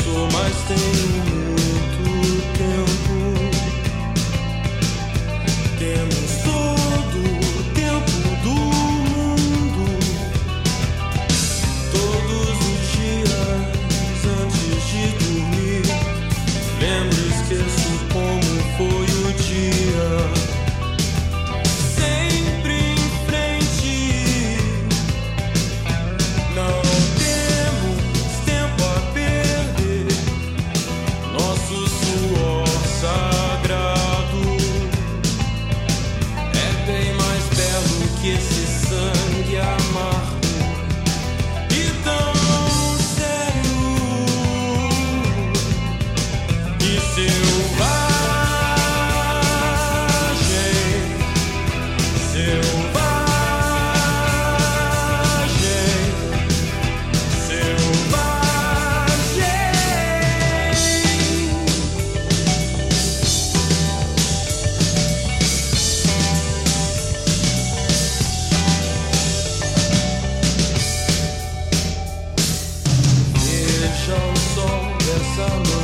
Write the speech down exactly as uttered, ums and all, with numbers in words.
mas tenho muito tempo. Temos todo o tempo do mundo. Todos os dias antes de dormir, lembro e esqueço como foi o dia. Sempre em frente, não temos tempo a perder. Nosso suor sagrado é bem mais belo que esse sangue amargo e tão sério e selvagem. Veja o sol dessa noite.